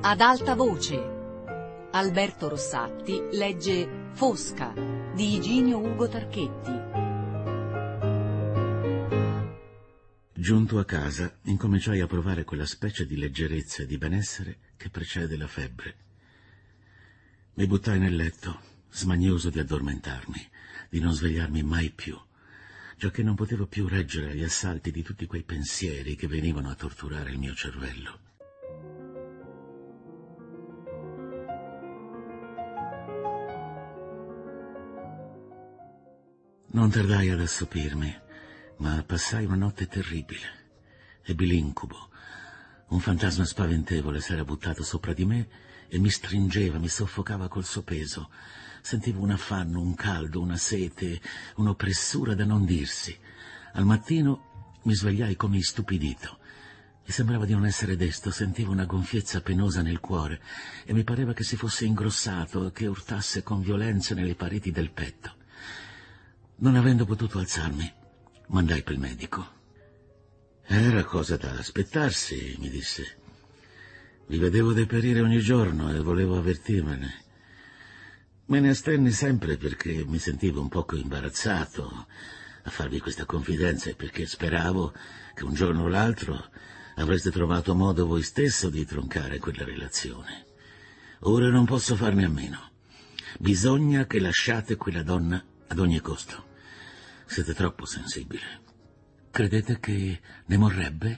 Ad alta voce. Alberto Rossatti legge Fosca di Iginio Ugo Tarchetti. Giunto a casa, incominciai a provare quella specie di leggerezza e di benessere che precede la febbre. Mi buttai nel letto, smanioso di addormentarmi, di non svegliarmi mai più, giacché non potevo più reggere agli assalti di tutti quei pensieri che venivano a torturare il mio cervello. Non tardai ad assopirmi, ma passai una notte terribile. Ebbi l'incubo. Un fantasma spaventevole s'era buttato sopra di me e mi stringeva, mi soffocava col suo peso. Sentivo un affanno, un caldo, una sete, un'oppressura da non dirsi. Al mattino mi svegliai come istupidito. Mi sembrava di non essere desto, sentivo una gonfiezza penosa nel cuore e mi pareva che si fosse ingrossato e che urtasse con violenza nelle pareti del petto. Non avendo potuto alzarmi, mandai per il medico. Era cosa da aspettarsi, mi disse. Vi vedevo deperire ogni giorno e volevo avvertirvene. Me ne astenni sempre perché mi sentivo un poco imbarazzato a farvi questa confidenza e perché speravo che un giorno o l'altro avreste trovato modo voi stesso di troncare quella relazione. Ora non posso farne a meno. Bisogna che lasciate quella donna ad ogni costo. Siete troppo sensibile. Credete che ne morrebbe?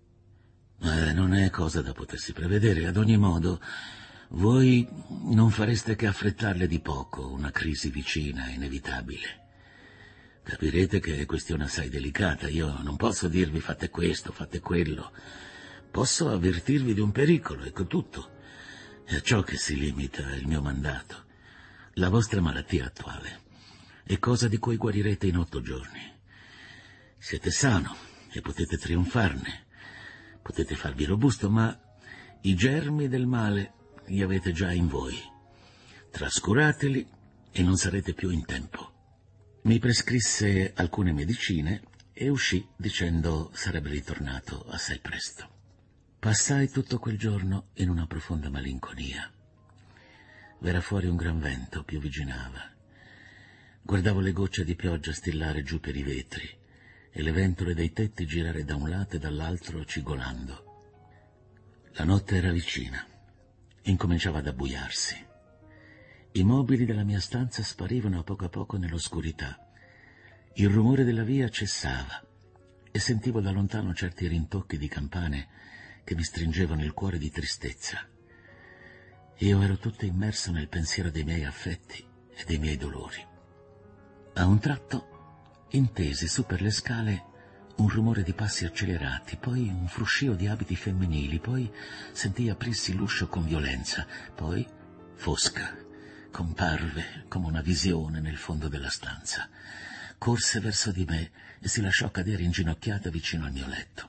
Non è cosa da potersi prevedere. Ad ogni modo, voi non fareste che affrettarle di poco una crisi vicina, inevitabile. Capirete che è questione assai delicata. Io non posso dirvi fate questo, fate quello. Posso avvertirvi di un pericolo, ecco tutto. È a ciò che si limita il mio mandato. La vostra malattia attuale è cosa di cui guarirete in 8 giorni. Siete sano e potete trionfarne. Potete farvi robusto, ma i germi del male li avete già in voi. Trascurateli e non sarete più in tempo. Mi prescrisse alcune medicine e uscì dicendo sarebbe ritornato assai presto. Passai tutto quel giorno in una profonda malinconia. V'era fuori un gran vento, piovigginava. Guardavo le gocce di pioggia stillare giù per i vetri e le ventole dei tetti girare da un lato e dall'altro cigolando. La notte era vicina. Incominciava ad abbuiarsi. I mobili della mia stanza sparivano a poco nell'oscurità. Il rumore della via cessava e sentivo da lontano certi rintocchi di campane che mi stringevano il cuore di tristezza. Io ero tutto immerso nel pensiero dei miei affetti e dei miei dolori. A un tratto intesi su per le scale un rumore di passi accelerati, poi un fruscio di abiti femminili, poi sentii aprirsi l'uscio con violenza, poi Fosca comparve come una visione nel fondo della stanza. Corse verso di me e si lasciò cadere inginocchiata vicino al mio letto.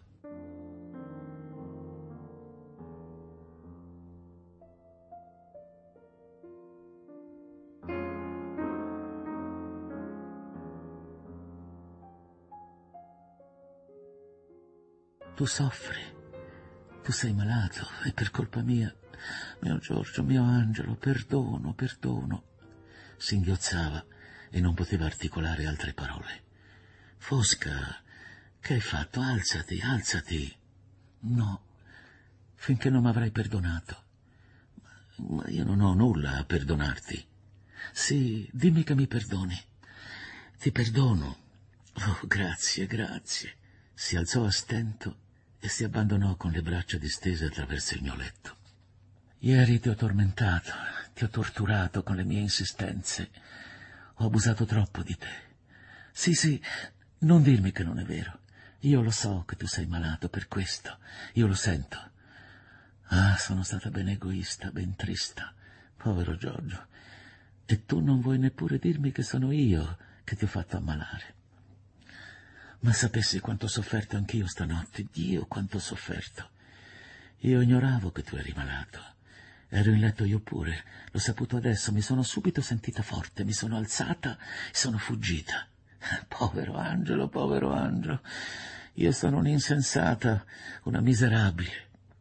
Tu soffri, tu sei malato, è per colpa mia. Mio Giorgio, mio angelo, perdono, perdono. Singhiozzava e non poteva articolare altre parole. Fosca, che hai fatto? Alzati, alzati. No, finché non m'avrai perdonato. Ma io non ho nulla a perdonarti. Sì, dimmi che mi perdoni. Ti perdono. Oh, grazie, grazie. Si alzò a stento e si abbandonò con le braccia distese attraverso il mio letto. Ieri ti ho tormentato, ti ho torturato con le mie insistenze. Ho abusato troppo di te. Sì, non dirmi che non è vero. Io lo so che tu sei malato per questo. Io lo sento. Ah, sono stata ben egoista, ben trista. Povero Giorgio. E tu non vuoi neppure dirmi che sono io che ti ho fatto ammalare. Ma sapessi quanto ho sofferto anch'io stanotte. Dio, quanto ho sofferto. Io ignoravo che tu eri malato. Ero in letto io pure. L'ho saputo adesso. Mi sono subito sentita forte. Mi sono alzata e sono fuggita. Povero Angelo, povero Angelo. Io sono un'insensata, una miserabile.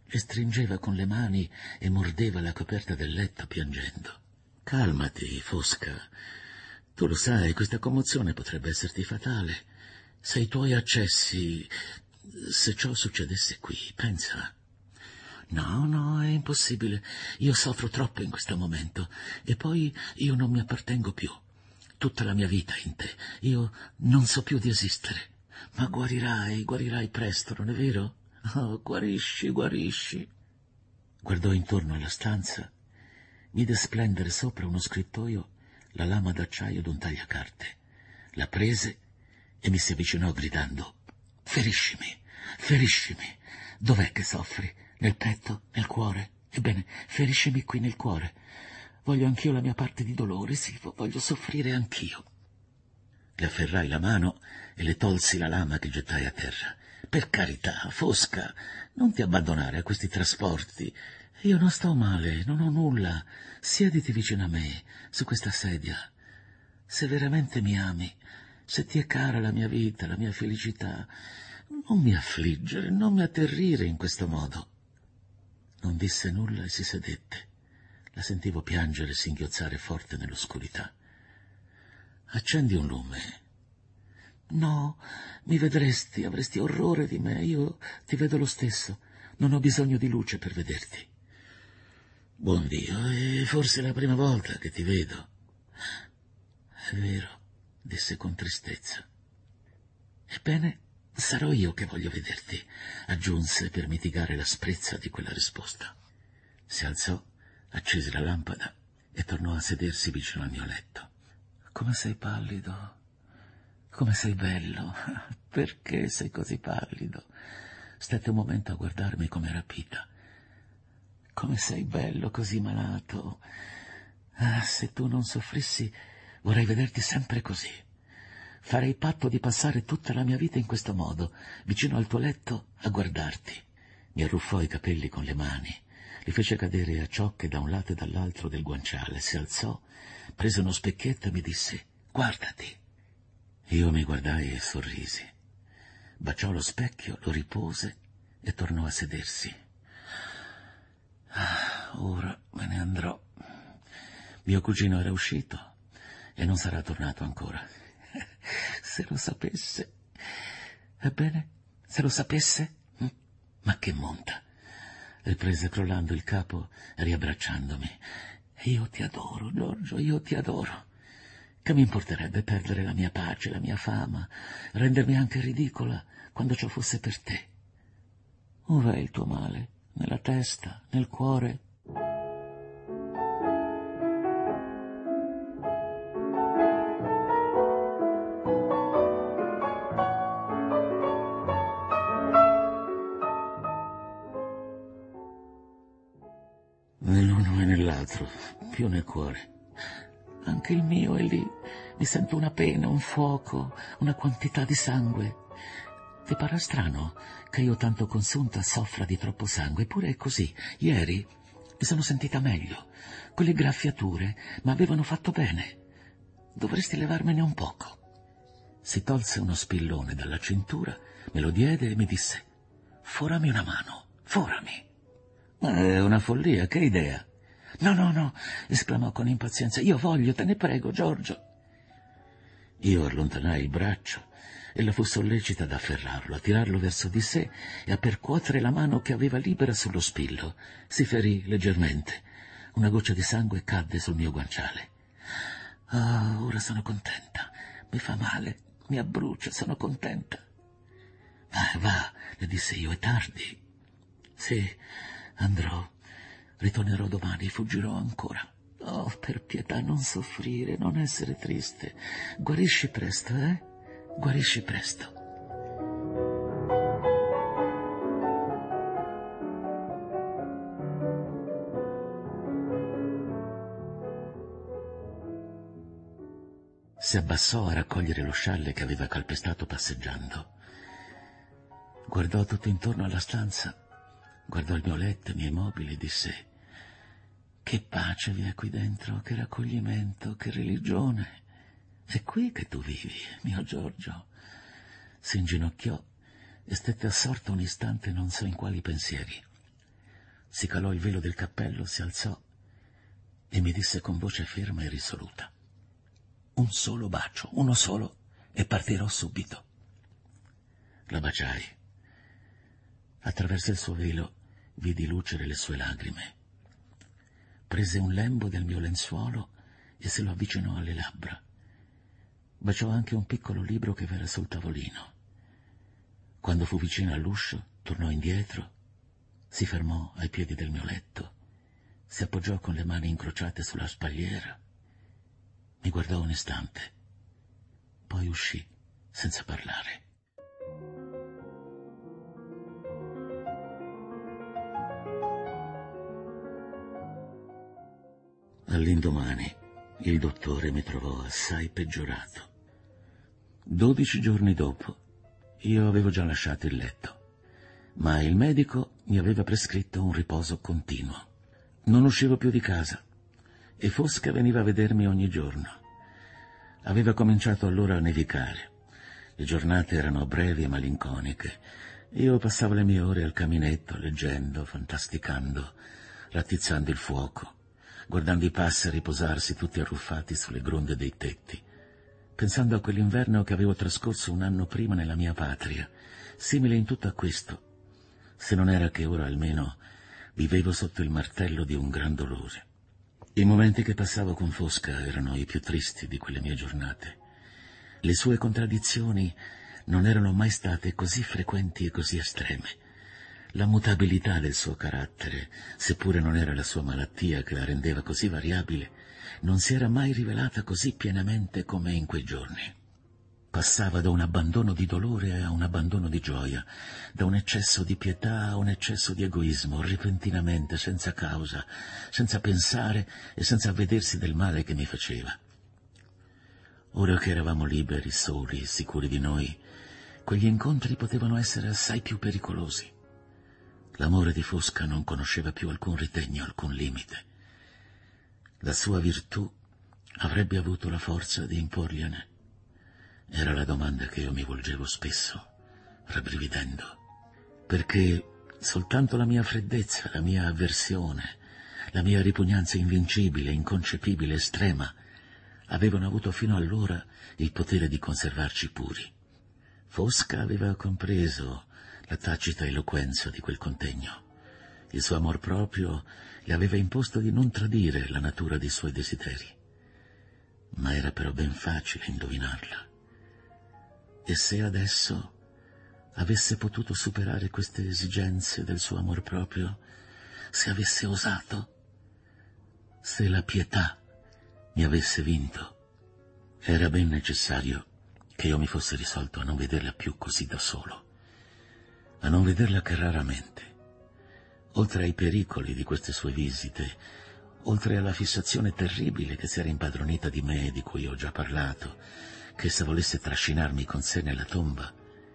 e stringeva con le mani e mordeva la coperta del letto piangendo. «Calmati, Fosca. Tu lo sai, questa commozione potrebbe esserti fatale. Se i tuoi accessi... Se ciò succedesse qui, pensa...» «No, no, è impossibile. Io soffro troppo in questo momento. E poi io non mi appartengo più. Tutta la mia vita è in te. Io non so più di esistere. Ma guarirai presto, non è vero? Oh, guarisci, guarisci.» Guardò intorno alla stanza, vide splendere sopra uno scrittoio la lama d'acciaio d'un tagliacarte. La prese e mi si avvicinò gridando: «Feriscimi, feriscimi. Dov'è che soffri? Nel petto? Nel cuore? Ebbene, feriscimi qui nel cuore. Voglio anch'io la mia parte di dolore, sì, voglio soffrire anch'io.» Le afferrai la mano e le tolsi la lama che gettai a terra. «Per carità, Fosca, non ti abbandonare a questi trasporti. Io non sto male, non ho nulla. Siediti vicino a me, su questa sedia. Se veramente mi ami, se ti è cara la mia vita, la mia felicità, non mi affliggere, non mi atterrire in questo modo.» Non disse nulla e si sedette. La sentivo piangere e singhiozzare forte nell'oscurità. «Accendi un lume.» «No, mi vedresti, avresti orrore di me. Io ti vedo lo stesso. Non ho bisogno di luce per vederti.» «Buon Dio, è forse la prima volta che ti vedo.» «È vero», disse con tristezza. «Ebbene, sarò io che voglio vederti», aggiunse per mitigare l'asprezza di quella risposta. Si alzò, accese la lampada e tornò a sedersi vicino al mio letto. «Come sei pallido, come sei bello, perché sei così pallido?» Stette un momento a guardarmi come rapita. «Come sei bello, così malato. Ah, se tu non soffrissi, vorrei vederti sempre così. Farei patto di passare tutta la mia vita in questo modo, vicino al tuo letto, a guardarti.» Mi arruffò i capelli con le mani, li fece cadere a ciocche da un lato e dall'altro del guanciale, si alzò, prese uno specchietto e mi disse: «Guardati.» Io mi guardai e sorrisi. Baciò lo specchio, lo ripose e tornò a sedersi. «Ah, ora me ne andrò. Mio cugino era uscito e non sarà tornato ancora. Se lo sapesse. Ebbene, se lo sapesse. Ma che monta!» Riprese crollando il capo e riabbracciandomi. «Io ti adoro, Giorgio, io ti adoro. Che mi importerebbe perdere la mia pace, la mia fama, rendermi anche ridicola quando ciò fosse per te. Ov'è il tuo male? Nella testa, nel cuore?» Nell'uno e nell'altro, più nel cuore. «Anche il mio è lì. Mi sento una pena, un fuoco, una quantità di sangue. Ti pare strano che io tanto consunta soffra di troppo sangue? Eppure è così. Ieri mi sono sentita meglio. Quelle graffiature mi avevano fatto bene. Dovresti levarmene un poco.» Si tolse uno spillone dalla cintura, me lo diede e mi disse: «Forami una mano, forami.» «Ma è una follia, che idea!» No, no, no!» esclamò con impazienza. «Io voglio, te ne prego, Giorgio.» Io allontanai il braccio. Ella fu sollecita ad afferrarlo, a tirarlo verso di sé e a percuotere la mano che aveva libera sullo spillo. Si ferì leggermente. Una goccia di sangue cadde sul mio guanciale. «Ah, ora sono contenta. Mi fa male, mi abbrucia, sono contenta.» Va», le disse io, «è tardi.» «Sì, andrò. Ritornerò domani, fuggirò ancora. Oh, per pietà, non soffrire, non essere triste. Guarisci presto, Guarisci presto.» Si abbassò a raccogliere lo scialle che aveva calpestato passeggiando. Guardò tutto intorno alla stanza, guardò il mio letto, i miei mobili e disse: «Che pace vi è qui dentro, che raccoglimento, che religione. È qui che tu vivi, mio Giorgio.» Si inginocchiò e stette assorto un istante non so in quali pensieri. si calò il velo del cappello, si alzò e mi disse con voce ferma e risoluta: un solo bacio, uno solo, e partirò subito. La baciai. Attraverso il suo velo vidi lucere le sue lagrime. Prese un lembo del mio lenzuolo e se lo avvicinò alle labbra. Baciò anche un piccolo libro che v'era sul tavolino. Quando fu vicino all'uscio, tornò indietro, si fermò ai piedi del mio letto, si appoggiò con le mani incrociate sulla spalliera, mi guardò un istante, poi uscì senza parlare. All'indomani il dottore mi trovò assai peggiorato. 12 giorni dopo io avevo già lasciato il letto, ma il medico mi aveva prescritto un riposo continuo. Non uscivo più di casa e Fosca veniva a vedermi ogni giorno. Aveva cominciato allora a nevicare. Le giornate erano brevi e malinconiche. Io passavo le mie ore al caminetto, leggendo, fantasticando, rattizzando il fuoco, guardando i passeri posarsi tutti arruffati sulle gronde dei tetti, pensando a quell'inverno che avevo trascorso un anno prima nella mia patria, simile in tutto a questo, se non era che ora almeno vivevo sotto il martello di un gran dolore. I momenti che passavo con Fosca erano i più tristi di quelle mie giornate. Le sue contraddizioni non erano mai state così frequenti e così estreme. La mutabilità del suo carattere, seppure non era la sua malattia che la rendeva così variabile, non si era mai rivelata così pienamente come in quei giorni. Passava da un abbandono di dolore a un abbandono di gioia, da un eccesso di pietà a un eccesso di egoismo, repentinamente, senza causa, senza pensare e senza avvedersi del male che mi faceva. Ora che eravamo liberi, soli, sicuri di noi, quegli incontri potevano essere assai più pericolosi. L'amore di Fosca non conosceva più alcun ritegno, alcun limite. La sua virtù avrebbe avuto la forza di imporgliene? Era la domanda che io mi volgevo spesso, rabbrividendo, perché soltanto la mia freddezza, la mia avversione, la mia ripugnanza invincibile, inconcepibile, estrema, avevano avuto fino allora il potere di conservarci puri. Fosca aveva compreso la tacita eloquenza di quel contegno. Il suo amor proprio le aveva imposto di non tradire la natura dei suoi desideri. Ma era però ben facile indovinarla. E se adesso avesse potuto superare queste esigenze del suo amor proprio, se avesse osato, se la pietà mi avesse vinto, era ben necessario che io mi fosse risolto a non vederla più così da solo, a non vederla che raramente. Oltre ai pericoli di queste sue visite, oltre alla fissazione terribile che si era impadronita di me e di cui ho già parlato, che essa volesse trascinarmi con sé nella tomba,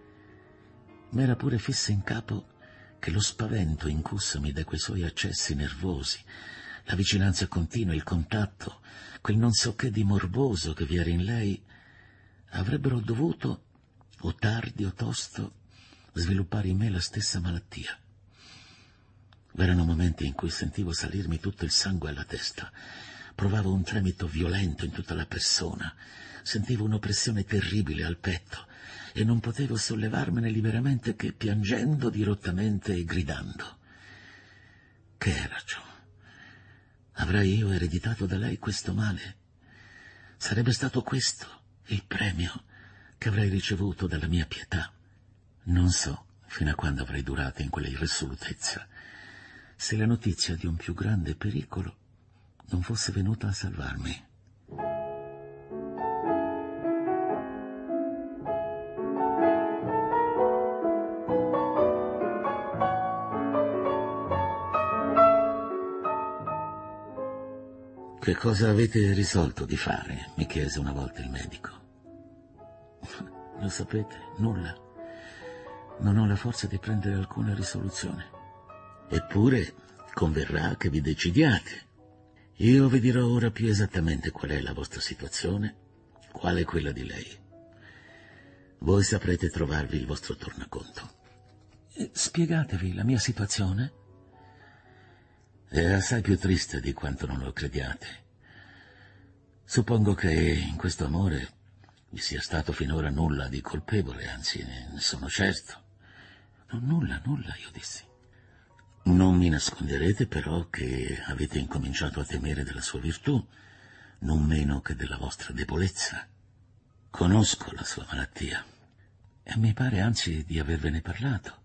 m'era pure fissa in capo che lo spavento incussomi da quei suoi accessi nervosi, la vicinanza continua, il contatto, quel non so che di morboso che vi era in lei, avrebbero dovuto, o tardi o tosto, sviluppare in me la stessa malattia. V'erano momenti in cui sentivo salirmi tutto il sangue alla testa, provavo un tremito violento in tutta la persona, sentivo un'oppressione terribile al petto e non potevo sollevarmene liberamente che piangendo dirottamente e gridando. Che era ciò? Avrei io ereditato da lei questo male? Sarebbe stato questo il premio che avrei ricevuto dalla mia pietà? Non so fino a quando avrei durato in quella irresolutezza, se la notizia di un più grande pericolo non fosse venuta a salvarmi. «Che cosa avete risolto di fare?» mi chiese una volta il medico. «Lo sapete? Nulla. Non ho la forza di prendere alcuna risoluzione. Eppure converrà che vi decidiate. Io vi dirò ora più esattamente qual è la vostra situazione, qual è quella di lei. Voi saprete trovarvi il vostro tornaconto.» «Spiegatevi la mia situazione?» È assai più triste di quanto non lo crediate. Suppongo che in questo amore vi sia stato finora nulla di colpevole, anzi, ne sono certo. No, nulla, io dissi. Non mi nasconderete però che avete incominciato a temere della sua virtù, non meno che della vostra debolezza. Conosco la sua malattia e mi pare anzi di avervene parlato.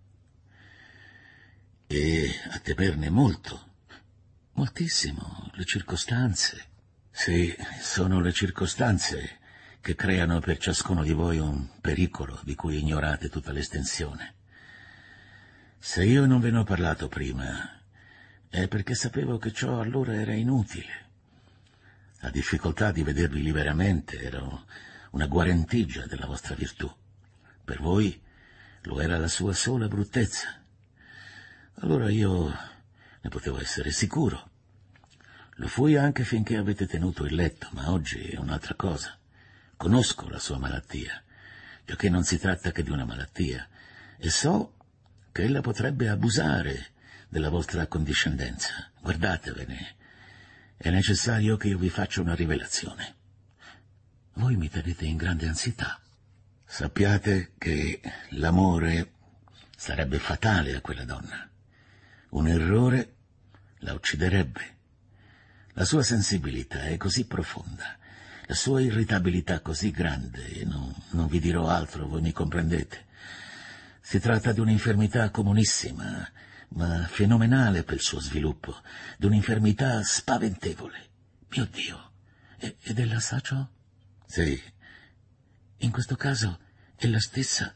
E a temerne molto, moltissimo, le circostanze. Sì, sono le circostanze che creano per ciascuno di voi un pericolo di cui ignorate tutta l'estensione. Se io non ve ne ho parlato prima, è perché sapevo che ciò allora era inutile. La difficoltà di vedervi liberamente era una guarentigia della vostra virtù. Per voi lo era la sua sola bruttezza. Allora io ne potevo essere sicuro. Lo fui anche finché avete tenuto il letto, ma oggi è un'altra cosa. Conosco la sua malattia, giacché non si tratta che di una malattia, e so che ella potrebbe abusare della vostra accondiscendenza. Guardatevene, è necessario che io vi faccia una rivelazione. Voi mi tenete in grande ansietà. Sappiate che l'amore sarebbe fatale a quella donna. Un errore la ucciderebbe. La sua sensibilità è così profonda, la sua irritabilità così grande, non vi dirò altro, voi mi comprendete. Si tratta di un'infermità comunissima, ma fenomenale per il suo sviluppo, di un'infermità spaventevole. Mio Dio, ed ella sa ciò? Sì. In questo caso ella stessa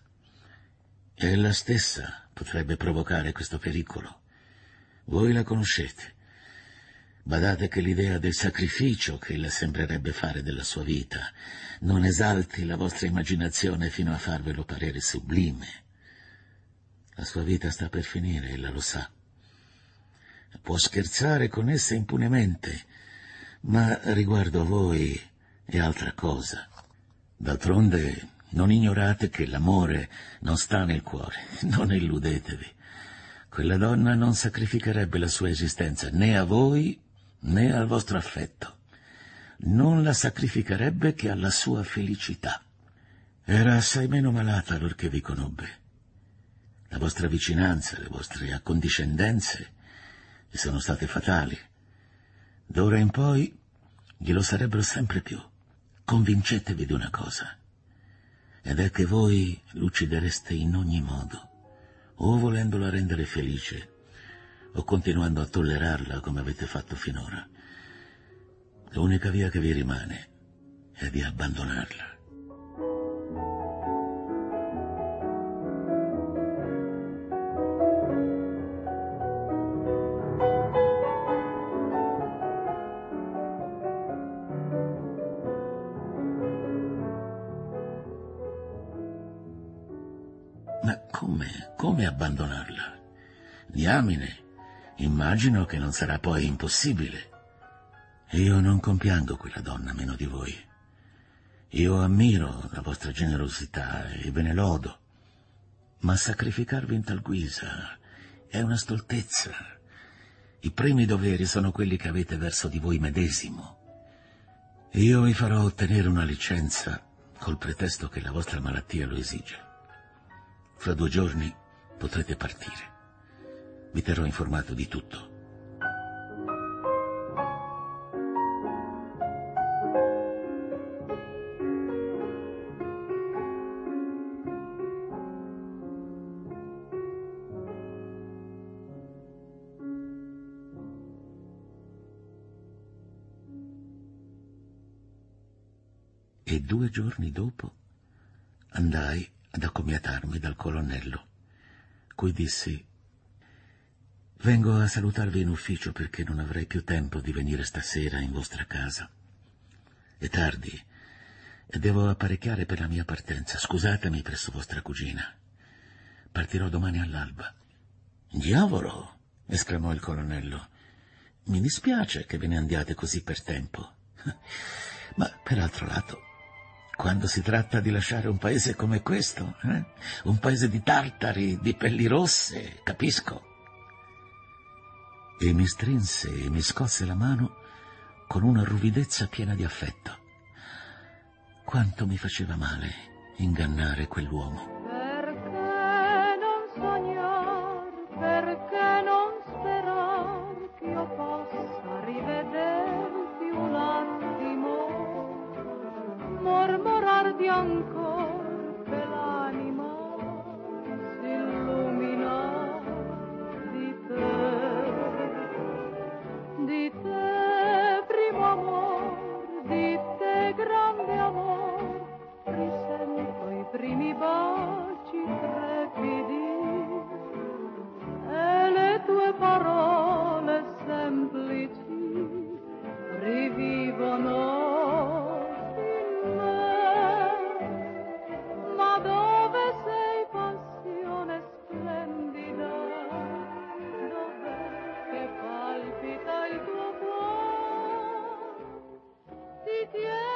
potrebbe provocare questo pericolo. Voi la conoscete. Badate che l'idea del sacrificio che ella sembrerebbe fare della sua vita non esalti la vostra immaginazione fino a farvelo parere sublime. La sua vita sta per finire, ella lo sa. Può scherzare con essa impunemente, ma riguardo a voi è altra cosa. D'altronde non ignorate che l'amore non sta nel cuore, non illudetevi. Quella donna non sacrificherebbe la sua esistenza né a voi né al vostro affetto. Non la sacrificherebbe che alla sua felicità. Era assai meno malata allorché vi conobbe. La vostra vicinanza, le vostre accondiscendenze gli sono state fatali. D'ora in poi glielo sarebbero sempre più. Convincetevi di una cosa, ed è che voi l'uccidereste in ogni modo, o volendola rendere felice, o continuando a tollerarla come avete fatto finora. L'unica via che vi rimane è di abbandonarla. Ma come abbandonarla? Diamine, immagino che non sarà poi impossibile. Io non compiango quella donna meno di voi. Io ammiro la vostra generosità e ve ne lodo, ma sacrificarvi in tal guisa è una stoltezza. I primi doveri sono quelli che avete verso di voi medesimo. Io vi farò ottenere una licenza col pretesto che la vostra malattia lo esige. Fra 2 giorni potrete partire. Vi terrò informato di tutto. E 2 giorni dopo andai ad accomiatarmi dal colonnello, cui dissi: vengo a salutarvi in ufficio perché non avrei più tempo di venire stasera in vostra casa. È tardi e devo apparecchiare per la mia partenza. Scusatemi presso vostra cugina. Partirò domani all'alba. Diavolo! Esclamò il colonnello. Mi dispiace che ve ne andiate così per tempo. Ma per altro lato, quando si tratta di lasciare un paese come questo, un paese di tartari, di pelli rosse, capisco. e mi strinse e mi scosse la mano con una ruvidezza piena di affetto. Quanto mi faceva male ingannare quell'uomo. Perché non sognar, perché non sperar che io possa rivederti un attimo, mormorarti ancora che l'anima si illumina di te primo amor, di te grande amor, risento i primi baci trepidi e le tue parole semplici rivivono in me. Ma dove sei, passione splendida? Dov'è che palpita il tuo cuore? Ti tieni